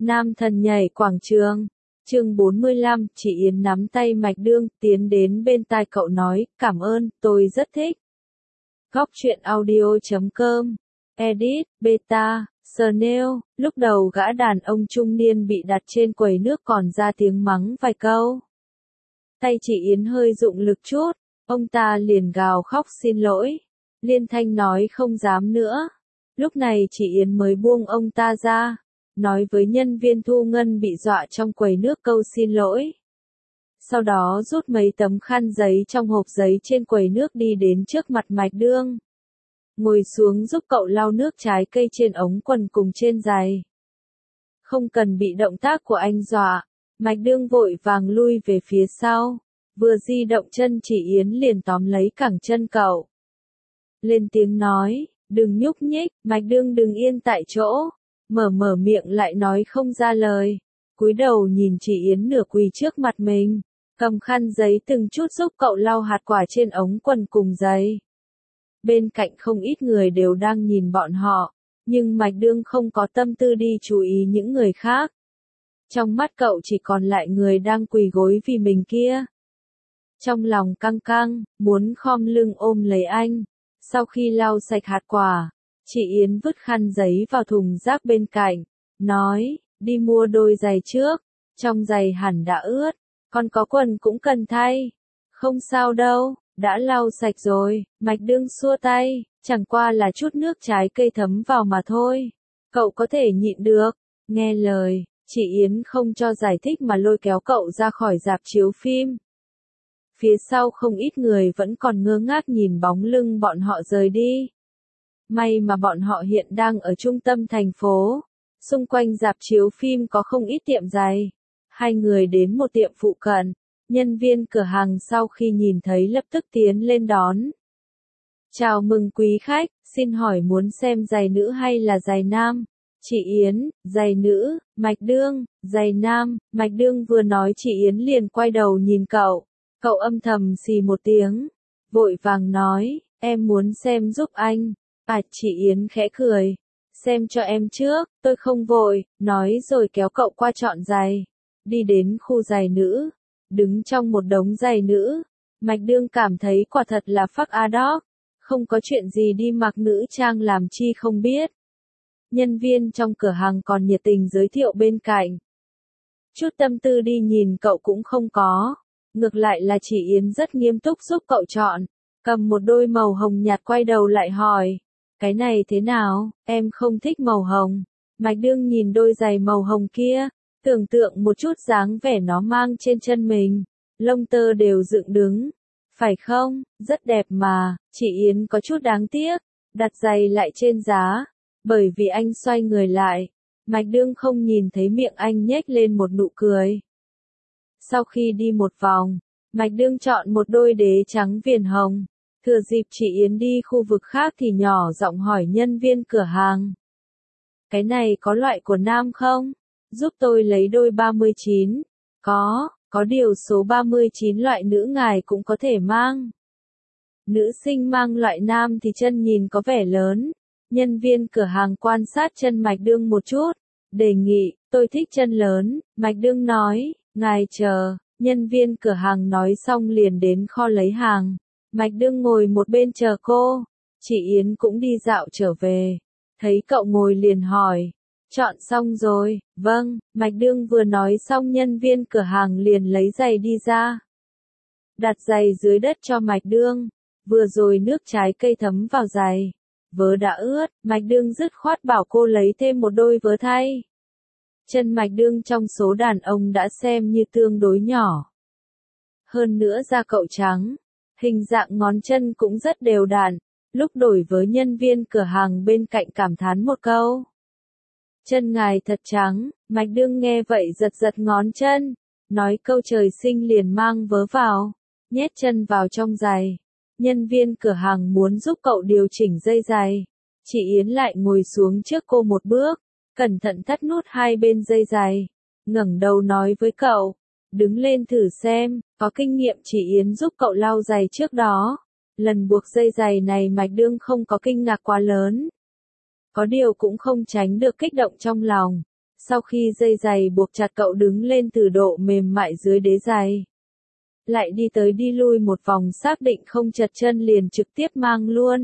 Nam thần nhảy quảng trường. Chương 45, chị Yến nắm tay Mạch Đương, tiến đến bên tai cậu nói, cảm ơn, tôi rất thích. Góc truyện audio.com. Edit, Beta, Snail. Lúc đầu gã đàn ông trung niên bị đặt trên quầy nước còn ra tiếng mắng vài câu. Tay chị Yến hơi dụng lực chút, ông ta liền gào khóc xin lỗi. Liên thanh nói không dám nữa. Lúc này chị Yến mới buông ông ta ra, nói với nhân viên thu ngân bị dọa trong quầy nước câu xin lỗi. Sau đó rút mấy tấm khăn giấy trong hộp giấy trên quầy nước đi đến trước mặt Mạch Đương. Ngồi xuống giúp cậu lau nước trái cây trên ống quần cùng trên giày. Không cần bị động tác của anh dọa, Mạch Đương vội vàng lui về phía sau. Vừa di động chân chị Yến liền tóm lấy cẳng chân cậu. Lên tiếng nói, đừng nhúc nhích, Mạch Đương đừng yên tại chỗ. Mở miệng lại nói không ra lời. Cúi đầu nhìn chị Yến nửa quỳ trước mặt mình, cầm khăn giấy từng chút giúp cậu lau hạt quả trên ống quần cùng giày. Bên cạnh không ít người đều đang nhìn bọn họ, nhưng Mạch Đương không có tâm tư đi chú ý những người khác. Trong mắt cậu chỉ còn lại người đang quỳ gối vì mình kia. Trong lòng căng căng, muốn khom lưng ôm lấy anh. Sau khi lau sạch hạt quả, chị Yến vứt khăn giấy vào thùng rác bên cạnh, nói, đi mua đôi giày trước, trong giày hẳn đã ướt, còn có quần cũng cần thay. Không sao đâu, đã lau sạch rồi, Mạch Đương xua tay, chẳng qua là chút nước trái cây thấm vào mà thôi. Cậu có thể nhịn được. Nghe lời, chị Yến không cho giải thích mà lôi kéo cậu ra khỏi rạp chiếu phim. Phía sau không ít người vẫn còn ngơ ngác nhìn bóng lưng bọn họ rời đi. May mà bọn họ hiện đang ở trung tâm thành phố. Xung quanh rạp chiếu phim có không ít tiệm giày. Hai người đến một tiệm phụ cận. Nhân viên cửa hàng sau khi nhìn thấy lập tức tiến lên đón. Chào mừng quý khách, xin hỏi muốn xem giày nữ hay là giày nam? Chị Yến, giày nữ. Mạch Đương, giày nam. Mạch Đương vừa nói chị Yến liền quay đầu nhìn cậu. Cậu âm thầm xì một tiếng. Vội vàng nói, em muốn xem giúp anh. Chị Yến khẽ cười. Xem cho em trước, tôi không vội, nói rồi kéo cậu qua chọn giày. Đi đến khu giày nữ. Đứng trong một đống giày nữ. Mạch Đương cảm thấy quả thật là fuck a dog. Không có chuyện gì đi mặc nữ trang làm chi không biết. Nhân viên trong cửa hàng còn nhiệt tình giới thiệu bên cạnh. Chút tâm tư đi nhìn cậu cũng không có. Ngược lại là chị Yến rất nghiêm túc giúp cậu chọn. Cầm một đôi màu hồng nhạt quay đầu lại hỏi. Cái này thế nào, em không thích màu hồng. Mạch Đương nhìn đôi giày màu hồng kia. Tưởng tượng một chút dáng vẻ nó mang trên chân mình. Lông tơ đều dựng đứng. Phải không, rất đẹp mà. Chị Yến có chút đáng tiếc. Đặt giày lại trên giá. Bởi vì anh xoay người lại. Mạch Đương không nhìn thấy miệng anh nhếch lên một nụ cười. Sau khi đi một vòng, Mạch Đương chọn một đôi đế trắng viền hồng. Thừa dịp chị Yến đi khu vực khác thì nhỏ giọng hỏi nhân viên cửa hàng. Cái này có loại của nam không? Giúp tôi lấy đôi 39. Có điều số 39 loại nữ ngài cũng có thể mang. Nữ sinh mang loại nam thì chân nhìn có vẻ lớn. Nhân viên cửa hàng quan sát chân Mạch Đương một chút. Đề nghị, tôi thích chân lớn. Mạch Đương nói, ngài chờ. Nhân viên cửa hàng nói xong liền đến kho lấy hàng. Mạch Đương ngồi một bên chờ cô. Chị Yến cũng đi dạo trở về. Thấy cậu ngồi liền hỏi. Chọn xong rồi, vâng. Mạch Đương vừa nói xong nhân viên cửa hàng liền lấy giày đi ra. Đặt giày dưới đất cho Mạch Đương. Vừa rồi nước trái cây thấm vào giày. Vớ đã ướt, Mạch Đương dứt khoát bảo cô lấy thêm một đôi vớ thay. Chân Mạch Đương trong số đàn ông đã xem như tương đối nhỏ. Hơn nữa da cậu trắng. Hình dạng ngón chân cũng rất đều đặn. Lúc đổi với nhân viên cửa hàng bên cạnh cảm thán một câu. Chân ngài thật trắng. Mạch Đương nghe vậy giật giật ngón chân. Nói câu trời sinh liền mang vớ vào. Nhét chân vào trong giày. Nhân viên cửa hàng muốn giúp cậu điều chỉnh dây giày. Chị Yến lại ngồi xuống trước cô một bước. Cẩn thận thắt nút hai bên dây giày. Ngẩng đầu nói với cậu. Đứng lên thử xem. Có kinh nghiệm chị Yến giúp cậu lau giày trước đó. Lần buộc dây giày này Mạch Đương không có kinh ngạc quá lớn. Có điều cũng không tránh được kích động trong lòng. Sau khi dây giày buộc chặt cậu đứng lên từ độ mềm mại dưới đế giày. Lại đi tới đi lui một vòng xác định không trật chân liền trực tiếp mang luôn.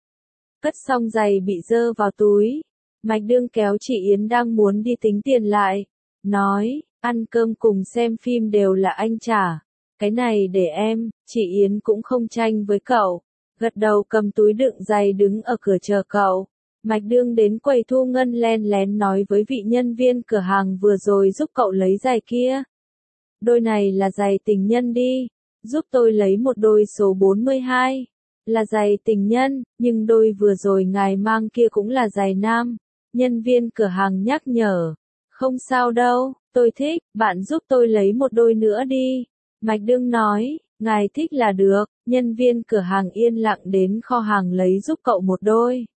Cất xong giày bị dơ vào túi. Mạch Đương kéo chị Yến đang muốn đi tính tiền lại. Nói, ăn cơm cùng xem phim đều là anh trả. Cái này để em, chị Yến cũng không tranh với cậu. Gật đầu cầm túi đựng giày đứng ở cửa chờ cậu. Mạch Đương đến quầy thu ngân len lén nói với vị nhân viên cửa hàng vừa rồi giúp cậu lấy giày kia. Đôi này là giày tình nhân đi, giúp tôi lấy một đôi số 42. Là giày tình nhân, nhưng đôi vừa rồi ngài mang kia cũng là giày nam. Nhân viên cửa hàng nhắc nhở. Không sao đâu, tôi thích, bạn giúp tôi lấy một đôi nữa đi. Mạch Đương nói, ngài thích là được, nhân viên cửa hàng yên lặng đến kho hàng lấy giúp cậu một đôi.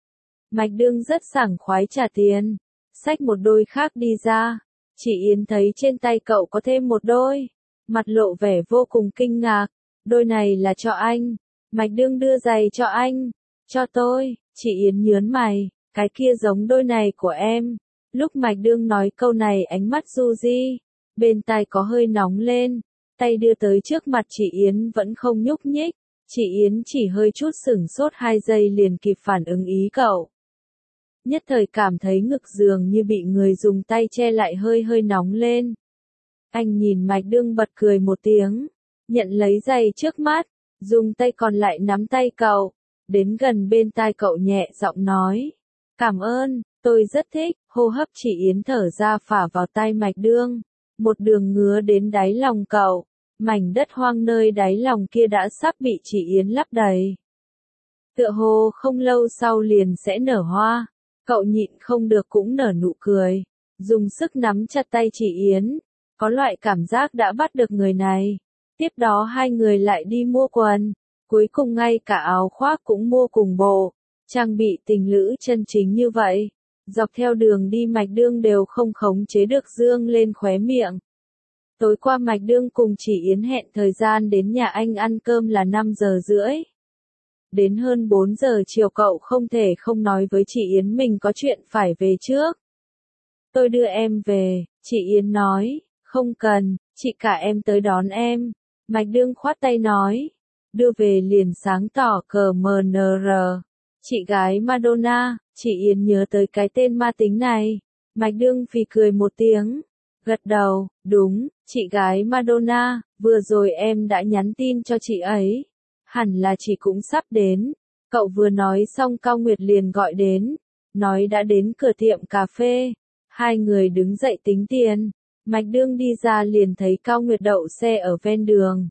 Mạch Đương rất sảng khoái trả tiền, xách một đôi khác đi ra. Chị Yến thấy trên tay cậu có thêm một đôi, mặt lộ vẻ vô cùng kinh ngạc. Đôi này là cho anh. Mạch Đương đưa giày cho anh. Cho tôi, chị Yến nhớn mày, cái kia giống đôi này của em. Lúc Mạch Đương nói câu này ánh mắt du di, bên tai có hơi nóng lên, tay đưa tới trước mặt chị Yến vẫn không nhúc nhích. Chị Yến chỉ hơi chút sửng sốt 2 giây liền kịp phản ứng ý cậu. Nhất thời cảm thấy ngực dường như bị người dùng tay che lại hơi hơi nóng lên. Anh nhìn Mạch Đương bật cười một tiếng, nhận lấy giày trước mắt, dùng tay còn lại nắm tay cậu, đến gần bên tai cậu nhẹ giọng nói. Cảm ơn, tôi rất thích, hô hấp chị Yến thở ra phả vào tai Mạch Đương, một đường ngứa đến đáy lòng cậu, mảnh đất hoang nơi đáy lòng kia đã sắp bị chị Yến lấp đầy. Tựa hồ không lâu sau liền sẽ nở hoa. Cậu nhịn không được cũng nở nụ cười, dùng sức nắm chặt tay chị Yến, có loại cảm giác đã bắt được người này. Tiếp đó hai người lại đi mua quần, cuối cùng ngay cả áo khoác cũng mua cùng bộ, trang bị tình lữ chân chính như vậy. Dọc theo đường đi Mạch Đương đều không khống chế được dương lên khóe miệng. Tối qua Mạch Đương cùng chị Yến hẹn thời gian đến nhà anh ăn cơm là 5 giờ rưỡi. Đến hơn 4 giờ chiều cậu không thể không nói với chị Yến mình có chuyện phải về trước. Tôi đưa em về, chị Yến nói, không cần, chị cả em tới đón em. Mạch Đương khoát tay nói, đưa về liền sáng tỏ cờ MNR. Chị gái Madonna, chị Yến nhớ tới cái tên ma tính này. Mạch Đương phì cười một tiếng, gật đầu, đúng, chị gái Madonna, vừa rồi em đã nhắn tin cho chị ấy. Hẳn là chị cũng sắp đến. Cậu vừa nói xong Cao Nguyệt liền gọi đến, nói đã đến cửa tiệm cà phê. Hai người đứng dậy tính tiền. Mạch Đương đi ra liền thấy Cao Nguyệt đậu xe ở ven đường.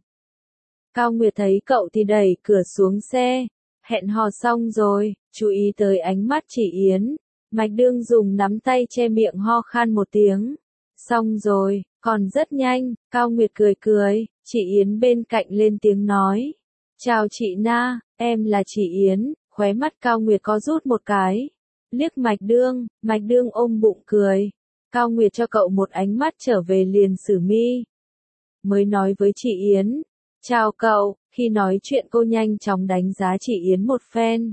Cao Nguyệt thấy cậu thì đẩy cửa xuống xe. Hẹn hò xong rồi, chú ý tới ánh mắt chị Yến. Mạch Đương dùng nắm tay che miệng ho khan một tiếng. Xong rồi, còn rất nhanh, Cao Nguyệt cười cười, chị Yến bên cạnh lên tiếng nói. Chào chị Na, em là chị Yến, khóe mắt Cao Nguyệt có rút một cái. Liếc Mạch Đương ôm bụng cười. Cao Nguyệt cho cậu một ánh mắt trở về liền xử mi. Mới nói với chị Yến, chào cậu, khi nói chuyện cô nhanh chóng đánh giá chị Yến một phen.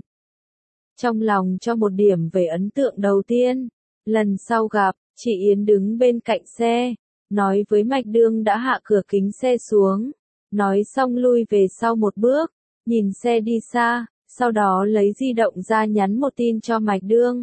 Trong lòng cho một điểm về ấn tượng đầu tiên, lần sau gặp, chị Yến đứng bên cạnh xe, nói với Mạch Đương đã hạ cửa kính xe xuống. Nói xong lui về sau một bước, nhìn xe đi xa, sau đó lấy di động ra nhắn một tin cho Mạch Đương.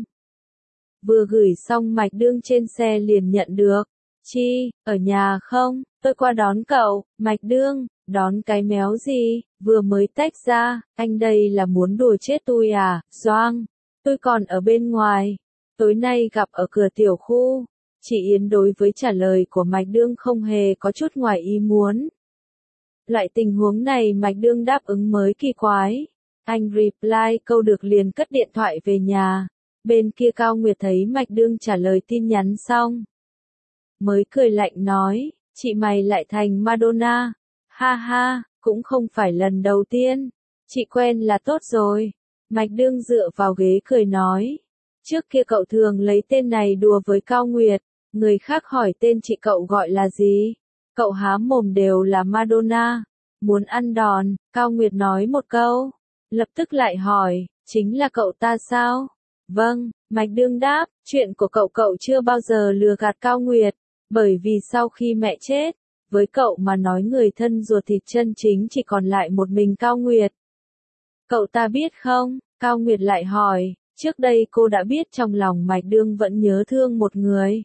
Vừa gửi xong Mạch Đương trên xe liền nhận được. Chi, ở nhà không? Tôi qua đón cậu. Mạch Đương, đón cái méo gì? Vừa mới tách ra, anh đây là muốn đùa chết tôi à? Doang, tôi còn ở bên ngoài. Tối nay gặp ở cửa tiểu khu. Chị Yến đối với trả lời của Mạch Đương không hề có chút ngoài ý muốn. Loại tình huống này Mạch Đương đáp ứng mới kỳ quái. Anh reply câu được liền cất điện thoại về nhà. Bên kia Cao Nguyệt thấy Mạch Đương trả lời tin nhắn xong. Mới cười lạnh nói, chị mày lại thành Madonna. Ha ha, cũng không phải lần đầu tiên. Chị quen là tốt rồi. Mạch Đương dựa vào ghế cười nói. Trước kia cậu thường lấy tên này đùa với Cao Nguyệt. Người khác hỏi tên chị cậu gọi là gì? Cậu há mồm đều là Madonna. Muốn ăn đòn, Cao Nguyệt nói một câu. Lập tức lại hỏi, chính là cậu ta sao? Vâng, Mạch Đương đáp, chuyện của cậu chưa bao giờ lừa gạt Cao Nguyệt, bởi vì sau khi mẹ chết, với cậu mà nói người thân ruột thịt chân chính chỉ còn lại một mình Cao Nguyệt. Cậu ta biết không? Cao Nguyệt lại hỏi, trước đây cô đã biết trong lòng Mạch Đương vẫn nhớ thương một người.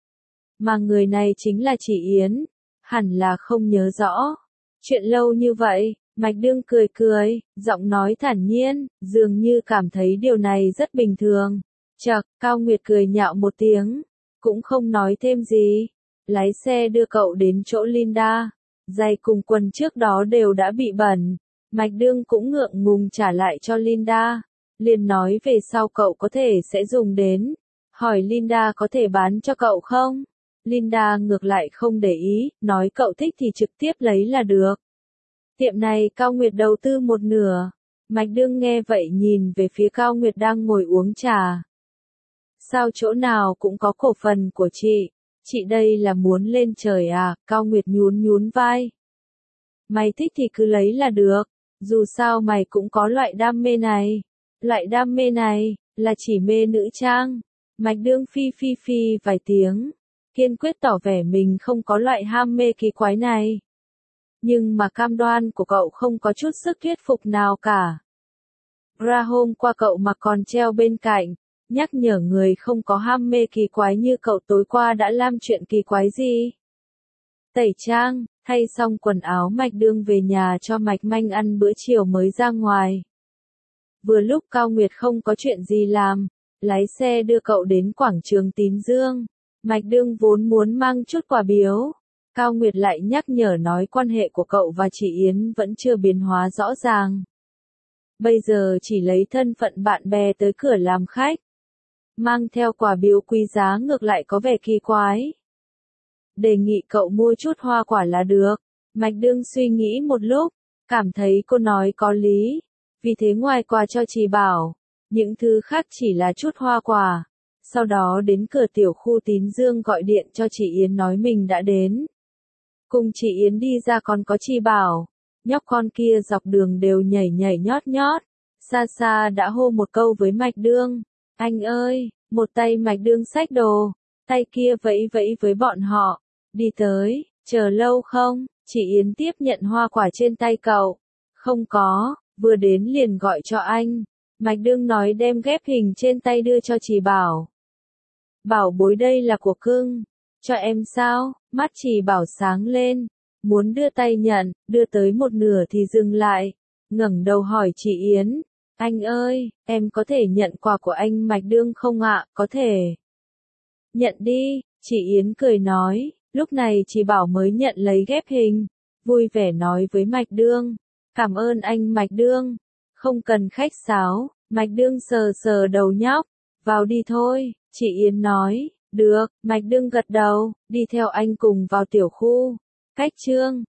Mà người này chính là chị Yến, hẳn là không nhớ rõ. Chuyện lâu như vậy, Mạch Đương cười, giọng nói thản nhiên, dường như cảm thấy điều này rất bình thường. Chậc, Cao Nguyệt cười nhạo một tiếng, cũng không nói thêm gì. Lái xe đưa cậu đến chỗ Linda, giày cùng quần trước đó đều đã bị bẩn. Mạch Đương cũng ngượng ngùng trả lại cho Linda, liền nói về sau cậu có thể sẽ dùng đến. Hỏi Linda có thể bán cho cậu không? Linda ngược lại không để ý, nói cậu thích thì trực tiếp lấy là được. Tiệm này Cao Nguyệt đầu tư một nửa. Mạch Đương nghe vậy nhìn về phía Cao Nguyệt đang ngồi uống trà. Sao chỗ nào cũng có cổ phần của chị? Chị đây là muốn lên trời à? Cao Nguyệt nhún vai. Mày thích thì cứ lấy là được, dù sao mày cũng có loại đam mê này. Loại đam mê này, là chỉ mê nữ trang. Mạch Đương phi vài tiếng, kiên quyết tỏ vẻ mình không có loại ham mê kỳ quái này. Nhưng mà cam đoan của cậu không có chút sức thuyết phục nào cả. Ra hôm qua cậu mà còn treo bên cạnh, nhắc nhở người không có ham mê kỳ quái như cậu tối qua đã làm chuyện kỳ quái gì. Tẩy trang, thay xong quần áo Mạch Đương về nhà cho Mạch Manh ăn bữa chiều mới ra ngoài. Vừa lúc Cao Nguyệt không có chuyện gì làm, lái xe đưa cậu đến quảng trường Tín Dương. Mạch Đương vốn muốn mang chút quà biếu. Cao Nguyệt lại nhắc nhở nói quan hệ của cậu và chị Yến vẫn chưa biến hóa rõ ràng. Bây giờ chỉ lấy thân phận bạn bè tới cửa làm khách. Mang theo quà biếu quý giá ngược lại có vẻ kỳ quái. Đề nghị cậu mua chút hoa quả là được. Mạch Đương suy nghĩ một lúc, cảm thấy cô nói có lý. Vì thế ngoài quà cho chị Bảo, những thứ khác chỉ là chút hoa quả. Sau đó đến cửa tiểu khu Tín Dương gọi điện cho chị Yến nói mình đã đến. Cùng chị Yến đi ra còn có chị Bảo. Nhóc con kia dọc đường đều nhảy nhót. Xa đã hô một câu với Mạch Đương. Anh ơi, một tay Mạch Đương xách đồ, tay kia vẫy với bọn họ. Đi tới, chờ lâu không? Chị Yến tiếp nhận hoa quả trên tay cậu. Không có, vừa đến liền gọi cho anh. Mạch Đương nói đem ghép hình trên tay đưa cho chị Bảo. Bảo bối đây là của cưng. Cho em sao? Mắt chị Bảo sáng lên. Muốn đưa tay nhận, đưa tới một nửa thì dừng lại. Ngẩng đầu hỏi chị Yến. Anh ơi, em có thể nhận quà của anh Mạch Đương không ạ? Có thể. Nhận đi, chị Yến cười nói. Lúc này chị Bảo mới nhận lấy ghép hình. Vui vẻ nói với Mạch Đương. Cảm ơn anh Mạch Đương. Không cần khách sáo. Mạch Đương sờ đầu nhóc. Vào đi thôi, chị Yến nói. Được, Mạch Đương gật đầu, đi theo anh cùng vào tiểu khu. Cách Trương.